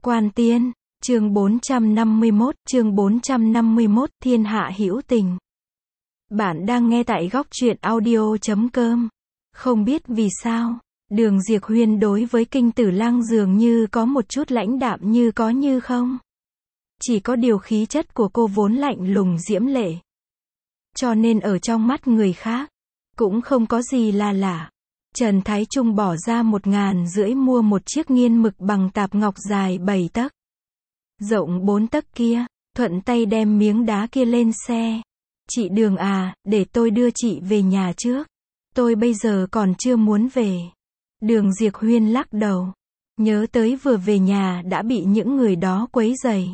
Quan Tiên, chương 451, Thiên hạ hữu tình. Bạn đang nghe tại góc truyện audio.com. Không biết vì sao, Đường Diệp Huyên đối với Kinh Tử Lăng dường như có một chút lãnh đạm như có như không. Chỉ có điều khí chất của cô vốn lạnh lùng diễm lệ. Cho nên ở trong mắt người khác, cũng không có gì là lạ. Trần Thái Trung bỏ ra 1.500 mua một chiếc nghiên mực bằng tạp ngọc dài 7 tấc, rộng 4 tấc kia, thuận tay đem miếng đá kia lên xe. Chị Đường à, để tôi đưa chị về nhà trước. Tôi bây giờ còn chưa muốn về. Đường Diệp Huyên lắc đầu. Nhớ tới vừa về nhà đã bị những người đó quấy rầy.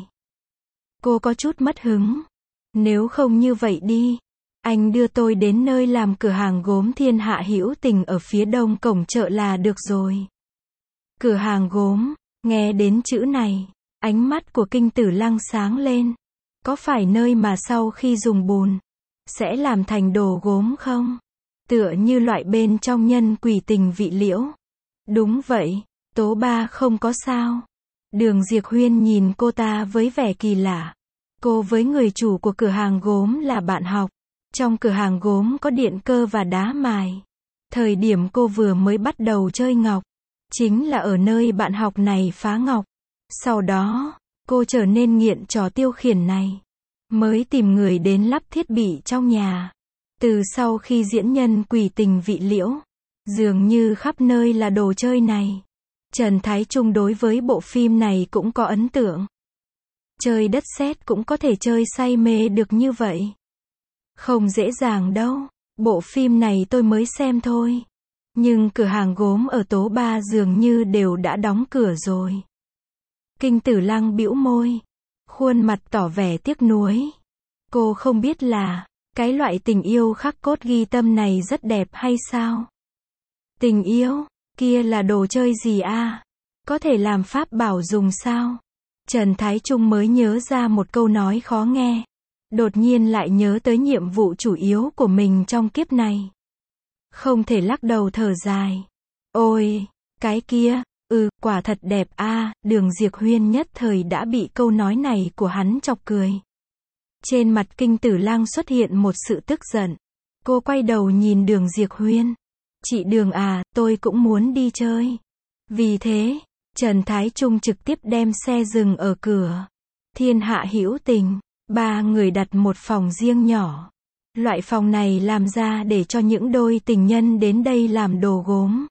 Cô có chút mất hứng. Nếu không như vậy đi. Anh đưa tôi đến nơi làm cửa hàng gốm Thiên Hạ Hữu Tình ở phía đông cổng chợ là được rồi. Cửa hàng gốm, nghe đến chữ này, ánh mắt của Kinh Tử Lăng sáng lên. Có phải nơi mà sau khi dùng bùn, sẽ làm thành đồ gốm không? Tựa như loại bên trong nhân quỷ tình vị liễu. Đúng vậy, Tố Ba không có sao. Đường Diệp Huyên nhìn cô ta với vẻ kỳ lạ. Cô với người chủ của cửa hàng gốm là bạn học. Trong cửa hàng gốm có điện cơ và đá mài. Thời điểm cô vừa mới bắt đầu chơi ngọc, chính là ở nơi bạn học này phá ngọc. Sau đó, cô trở nên nghiện trò tiêu khiển này. Mới tìm người đến lắp thiết bị trong nhà. Từ sau khi diễn nhân quỷ tình vị liễu, dường như khắp nơi là đồ chơi này. Trần Thái Trung đối với bộ phim này cũng có ấn tượng. Chơi đất sét cũng có thể chơi say mê được như vậy. Không dễ dàng đâu, bộ phim này tôi mới xem thôi. Nhưng cửa hàng gốm ở Tố Ba dường như đều đã đóng cửa rồi. Kinh Tử Lăng bĩu môi, khuôn mặt tỏ vẻ tiếc nuối. Cô không biết là, cái loại tình yêu khắc cốt ghi tâm này rất đẹp hay sao? Tình yêu, kia là đồ chơi gì à? Có thể làm pháp bảo dùng sao? Trần Thái Trung mới nhớ ra một câu nói khó nghe. Đột nhiên lại nhớ tới nhiệm vụ chủ yếu của mình trong kiếp này. Không thể lắc đầu thở dài. Ôi, cái kia, quả thật đẹp a. Đường Diệp Huyên nhất thời đã bị câu nói này của hắn chọc cười. Trên mặt Kinh Tử Lăng xuất hiện một sự tức giận. Cô quay đầu nhìn Đường Diệp Huyên. Chị Đường à, tôi cũng muốn đi chơi. Vì thế, Trần Thái Trung trực tiếp đem xe dừng ở cửa Thiên Hạ Hữu Tình. 3 người đặt một phòng riêng nhỏ. Loại phòng này làm ra để cho những đôi tình nhân đến đây làm đồ gốm.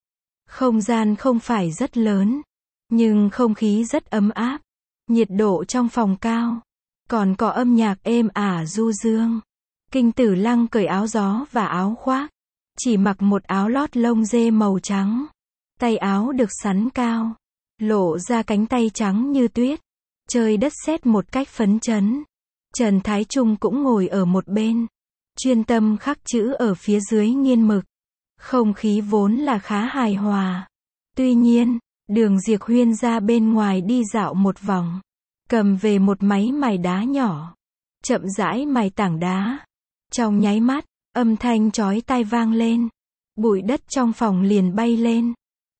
Không gian không phải rất lớn, nhưng không khí rất ấm áp. Nhiệt độ trong phòng cao, còn có âm nhạc êm ả du dương. Kinh Tử Lăng cởi áo gió và áo khoác, chỉ mặc một áo lót lông dê màu trắng. Tay áo được sắn cao, lộ ra cánh tay trắng như tuyết. Chơi đất sét một cách phấn chấn. Trần Thái Trung cũng ngồi ở một bên, chuyên tâm khắc chữ ở phía dưới nghiên mực. Không khí vốn là khá hài hòa. Tuy nhiên, Đường Diệp Huyên ra bên ngoài đi dạo một vòng, cầm về một máy mài đá nhỏ, chậm rãi mài tảng đá. Trong nháy mắt, âm thanh chói tai vang lên, bụi đất trong phòng liền bay lên.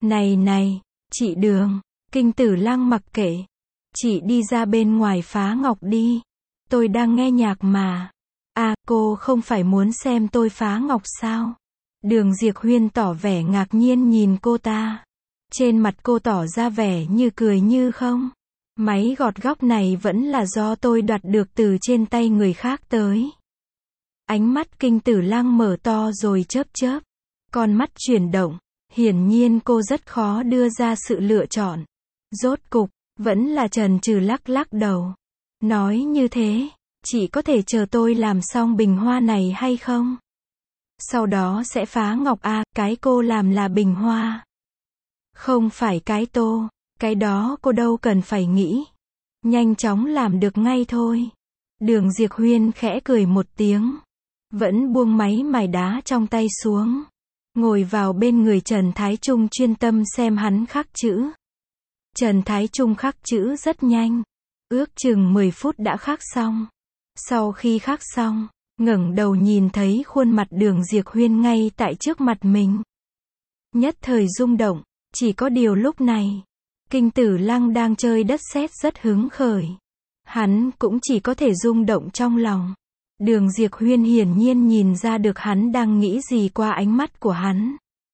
Này, chị Đường, Kinh Tử Lăng mặc kệ. Chị đi ra bên ngoài phá ngọc đi. Tôi đang nghe nhạc mà. À, cô không phải muốn xem tôi phá ngọc sao? Đường Diệp Huyên tỏ vẻ ngạc nhiên nhìn cô ta. Trên mặt cô tỏ ra vẻ như cười như không. Máy gọt góc này vẫn là do tôi đoạt được từ trên tay người khác tới. Ánh mắt Kinh Tử Lăng mở to rồi chớp chớp. Con mắt chuyển động. Hiển nhiên cô rất khó đưa ra sự lựa chọn. Rốt cục, vẫn là Trần Trừ lắc đầu. Nói như thế, chị có thể chờ tôi làm xong bình hoa này hay không? Sau đó sẽ phá ngọc à, cái cô làm là bình hoa. Không phải cái tô, cái đó cô đâu cần phải nghĩ. Nhanh chóng làm được ngay thôi. Đường Diệp Huyên khẽ cười một tiếng. Vẫn buông máy mài đá trong tay xuống. Ngồi vào bên người Trần Thái Trung chuyên tâm xem hắn khắc chữ. Trần Thái Trung khắc chữ rất nhanh. Ước chừng 10 phút đã khắc xong. Sau khi khắc xong, ngẩng đầu nhìn thấy khuôn mặt Đường Diệp Huyên ngay tại trước mặt mình. Nhất thời rung động, chỉ có điều lúc này, Kinh Tử Lăng đang chơi đất sét rất hứng khởi. Hắn cũng chỉ có thể rung động trong lòng. Đường Diệp Huyên hiển nhiên nhìn ra được hắn đang nghĩ gì qua ánh mắt của hắn.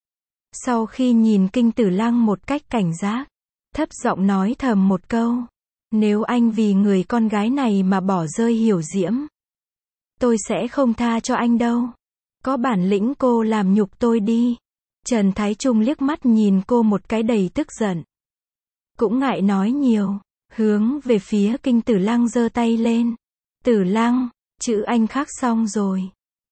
Sau khi nhìn Kinh Tử Lăng một cách cảnh giác, thấp giọng nói thầm một câu. Nếu anh vì người con gái này mà bỏ rơi Hiểu Diễm, tôi sẽ không tha cho anh đâu. Có bản lĩnh cô làm nhục tôi đi. Trần Thái Trung liếc mắt nhìn cô một cái đầy tức giận. Cũng ngại nói nhiều, hướng về phía Kinh Tử Lăng giơ tay lên. Tử Lăng, chữ anh khắc xong rồi.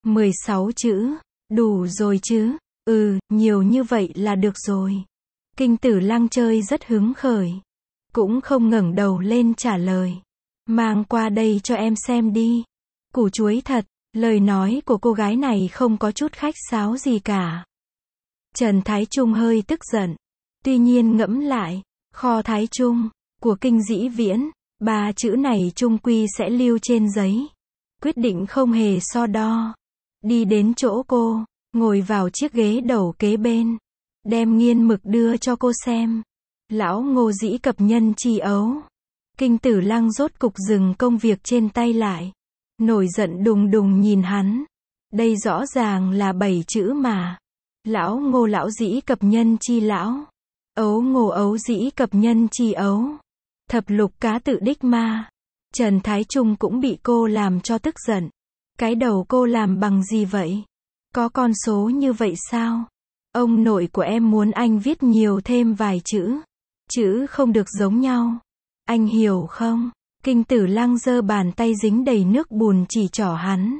16 chữ, đủ rồi chứ? Nhiều như vậy là được rồi. Kinh Tử Lăng chơi rất hứng khởi. Cũng không ngẩng đầu lên trả lời. Mang qua đây cho em xem đi. Củ chuối thật, lời nói của cô gái này không có chút khách sáo gì cả. Trần Thái Trung hơi tức giận. Tuy nhiên ngẫm lại, kho Thái Trung, của Kinh Dĩ Viễn, 3 chữ này chung quy sẽ lưu trên giấy. Quyết định không hề so đo. Đi đến chỗ cô, ngồi vào chiếc ghế đầu kế bên. Đem nghiên mực đưa cho cô xem. Lão Ngô dĩ cập nhân chi ấu. Kinh Tử Lăng rốt cục dừng công việc trên tay lại. Nổi giận đùng đùng nhìn hắn. Đây rõ ràng là 7 chữ mà. Lão Ngô lão dĩ cập nhân chi lão. Ấu Ngô ấu dĩ cập nhân chi ấu. Thập lục cá tự đích ma. Trần Thái Trung cũng bị cô làm cho tức giận. Cái đầu cô làm bằng gì vậy? Có con số như vậy sao? Ông nội của em muốn anh viết nhiều thêm vài chữ. Chữ không được giống nhau. Anh hiểu không? Kinh Tử Lăng giơ bàn tay dính đầy nước bùn chỉ trỏ hắn.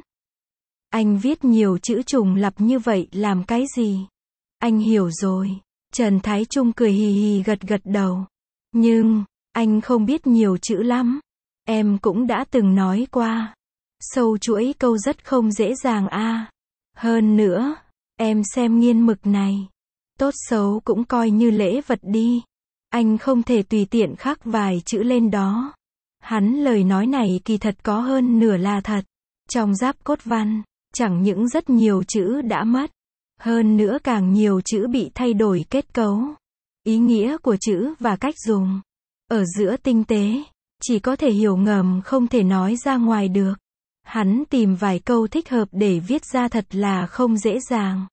Anh viết nhiều chữ trùng lặp như vậy làm cái gì? Anh hiểu rồi. Trần Thái Trung cười hì hì gật gật đầu. Nhưng, anh không biết nhiều chữ lắm. Em cũng đã từng nói qua. Sâu chuỗi câu rất không dễ dàng a. Hơn nữa, em xem nghiên mực này. Tốt xấu cũng coi như lễ vật đi. Anh không thể tùy tiện khắc vài chữ lên đó. Hắn lời nói này kỳ thật có hơn nửa là thật. Trong giáp cốt văn, chẳng những rất nhiều chữ đã mất. Hơn nữa càng nhiều chữ bị thay đổi kết cấu. Ý nghĩa của chữ và cách dùng. Ở giữa tinh tế, chỉ có thể hiểu ngầm không thể nói ra ngoài được. Hắn tìm vài câu thích hợp để viết ra thật là không dễ dàng.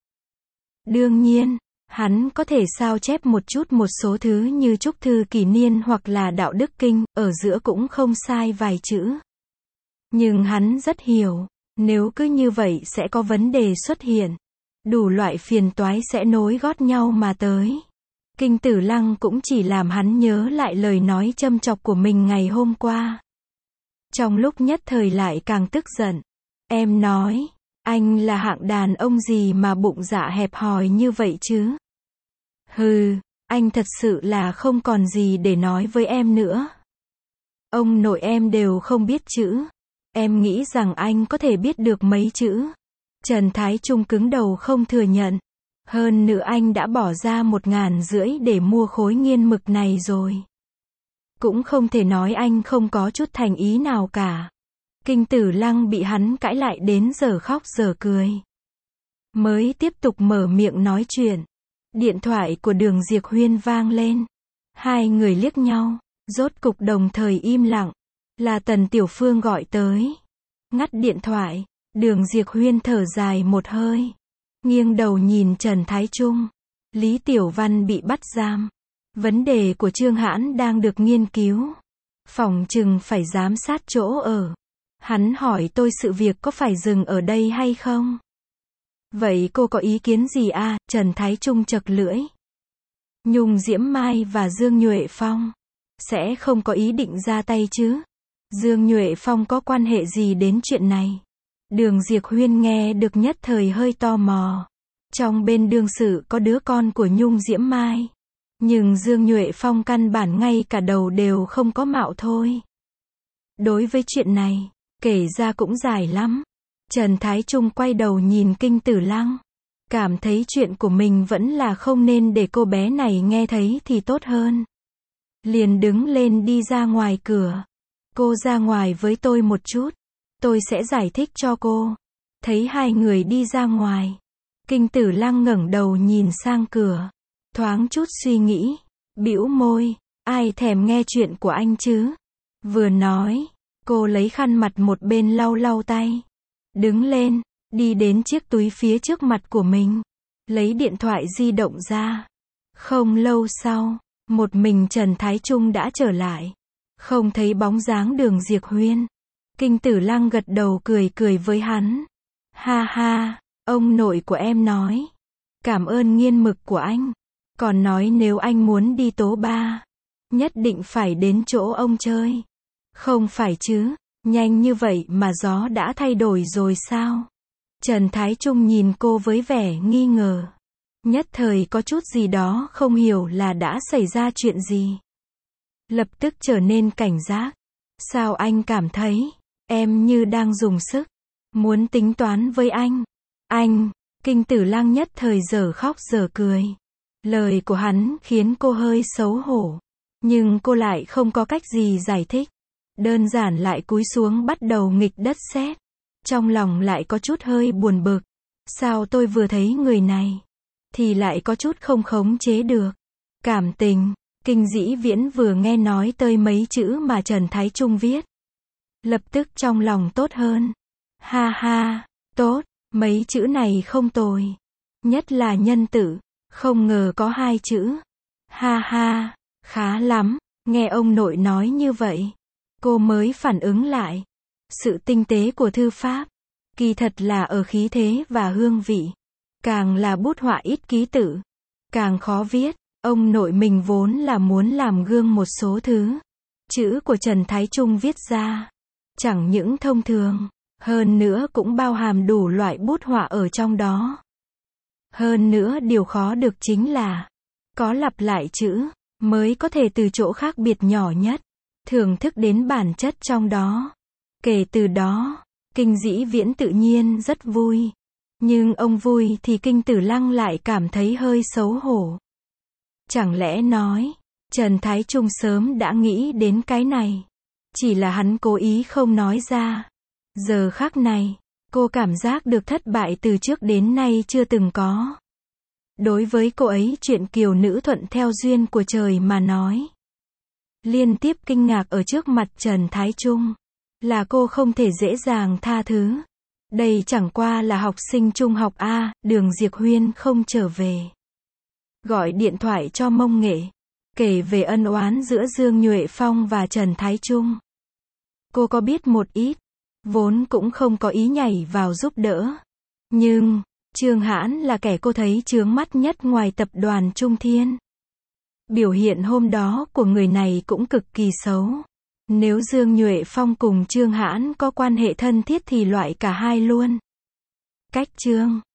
Đương nhiên, hắn có thể sao chép một số thứ như chúc thư kỷ niên hoặc là đạo đức kinh, ở giữa cũng không sai vài chữ. Nhưng hắn rất hiểu, nếu cứ như vậy sẽ có vấn đề xuất hiện. Đủ loại phiền toái sẽ nối gót nhau mà tới. Kinh Tử Lăng cũng chỉ làm hắn nhớ lại lời nói châm chọc của mình ngày hôm qua. Trong lúc nhất thời lại càng tức giận. Em nói, anh là hạng đàn ông gì mà bụng dạ hẹp hòi như vậy chứ? Hừ, anh thật sự là không còn gì để nói với em nữa. Ông nội em đều không biết chữ. Em nghĩ rằng anh có thể biết được mấy chữ. Trần Thái Trung cứng đầu không thừa nhận. Hơn nữa anh đã bỏ ra 1.500 để mua khối nghiên mực này rồi. Cũng không thể nói anh không có chút thành ý nào cả. Kinh Tử Lăng bị hắn cãi lại đến giờ khóc giờ cười. Mới tiếp tục mở miệng nói chuyện. Điện thoại của Đường Diệp Huyên vang lên. Hai người liếc nhau, rốt cục đồng thời im lặng. Là Tần Tiểu Phương gọi tới. Ngắt điện thoại, Đường Diệp Huyên thở dài một hơi. Nghiêng đầu nhìn Trần Thái Trung. Lý Tiểu Văn bị bắt giam. Vấn đề của Trương Hãn đang được nghiên cứu. Phòng chừng phải giám sát chỗ ở. Hắn hỏi tôi sự việc có phải dừng ở đây hay không? Vậy cô có ý kiến gì à? Trần Thái Trung chật lưỡi. Nhung Diễm Mai và Dương Nhuệ Phong sẽ không có ý định ra tay chứ? Dương Nhuệ Phong có quan hệ gì đến chuyện này? Đường Diệp Huyên nghe được nhất thời hơi tò mò. Trong bên đương sự có đứa con của Nhung Diễm Mai. Nhưng Dương Nhuệ Phong căn bản ngay cả đầu đều không có mạo thôi. Đối với chuyện này, kể ra cũng dài lắm. Trần Thái Trung quay đầu nhìn Kinh Tử Lăng. Cảm thấy chuyện của mình vẫn là không nên để cô bé này nghe thấy thì tốt hơn. Liền đứng lên đi ra ngoài cửa. Cô ra ngoài với tôi một chút. Tôi sẽ giải thích cho cô. Thấy hai người đi ra ngoài. Kinh Tử Lăng ngẩng đầu nhìn sang cửa. Thoáng chút suy nghĩ. Bĩu môi. Ai thèm nghe chuyện của anh chứ? Vừa nói, cô lấy khăn mặt một bên lau lau tay. Đứng lên, đi đến chiếc túi phía trước mặt của mình. Lấy điện thoại di động ra. Không lâu sau, một mình Trần Thái Trung đã trở lại. Không thấy bóng dáng Đường Diệp Huyên. Kinh Tử Lăng gật đầu cười cười với hắn. Ha ha, ông nội của em nói. Cảm ơn nghiên mực của anh. Còn nói nếu anh muốn đi tố ba, nhất định phải đến chỗ ông chơi. Không phải chứ, nhanh như vậy mà gió đã thay đổi rồi sao? Trần Thái Trung nhìn cô với vẻ nghi ngờ. Nhất thời có chút gì đó không hiểu là đã xảy ra chuyện gì. Lập tức trở nên cảnh giác. Sao anh cảm thấy, em như đang dùng sức, muốn tính toán với anh? Anh, Kinh Tử Lăng nhất thời giờ khóc giờ cười. Lời của hắn khiến cô hơi xấu hổ. Nhưng cô lại không có cách gì giải thích. Đơn giản lại cúi xuống bắt đầu nghịch đất sét. Trong lòng lại có chút hơi buồn bực. Sao tôi vừa thấy người này, thì lại có chút không khống chế được. Cảm tình. Kinh Dĩ Viễn vừa nghe nói tới mấy chữ mà Trần Thái Trung viết. Lập tức trong lòng tốt hơn. Ha ha, tốt, mấy chữ này không tồi. Nhất là nhân tử, không ngờ có 2 chữ. Ha ha, khá lắm, nghe ông nội nói như vậy. Cô mới phản ứng lại. Sự tinh tế của thư pháp, kỳ thật là ở khí thế và hương vị. Càng là bút họa ít ký tự, càng khó viết. Ông nội mình vốn là muốn làm gương một số thứ. Chữ của Trần Thái Trung viết ra, chẳng những thông thường, hơn nữa cũng bao hàm đủ loại bút họa ở trong đó. Hơn nữa điều khó được chính là, có lặp lại chữ, mới có thể từ chỗ khác biệt nhỏ nhất, thưởng thức đến bản chất trong đó. Kể từ đó, Kinh Dĩ Viễn tự nhiên rất vui. Nhưng ông vui thì Kinh Tử Lăng lại cảm thấy hơi xấu hổ. Chẳng lẽ nói, Trần Thái Trung sớm đã nghĩ đến cái này. Chỉ là hắn cố ý không nói ra. Giờ khắc này, cô cảm giác được thất bại từ trước đến nay chưa từng có. Đối với cô ấy chuyện kiều nữ thuận theo duyên của trời mà nói. Liên tiếp kinh ngạc ở trước mặt Trần Thái Trung. Là cô không thể dễ dàng tha thứ. Đây chẳng qua là học sinh trung học A, Đường Diệp Huyên không trở về. Gọi điện thoại cho Mông Nghệ. Kể về ân oán giữa Dương Nhuệ Phong và Trần Thái Trung. Cô có biết một ít. Vốn cũng không có ý nhảy vào giúp đỡ. Nhưng, Trương Hãn là kẻ cô thấy chướng mắt nhất ngoài tập đoàn Trung Thiên. Biểu hiện hôm đó của người này cũng cực kỳ xấu. Nếu Dương Nhuệ Phong cùng Trương Hãn có quan hệ thân thiết thì loại cả hai luôn. Cách Trương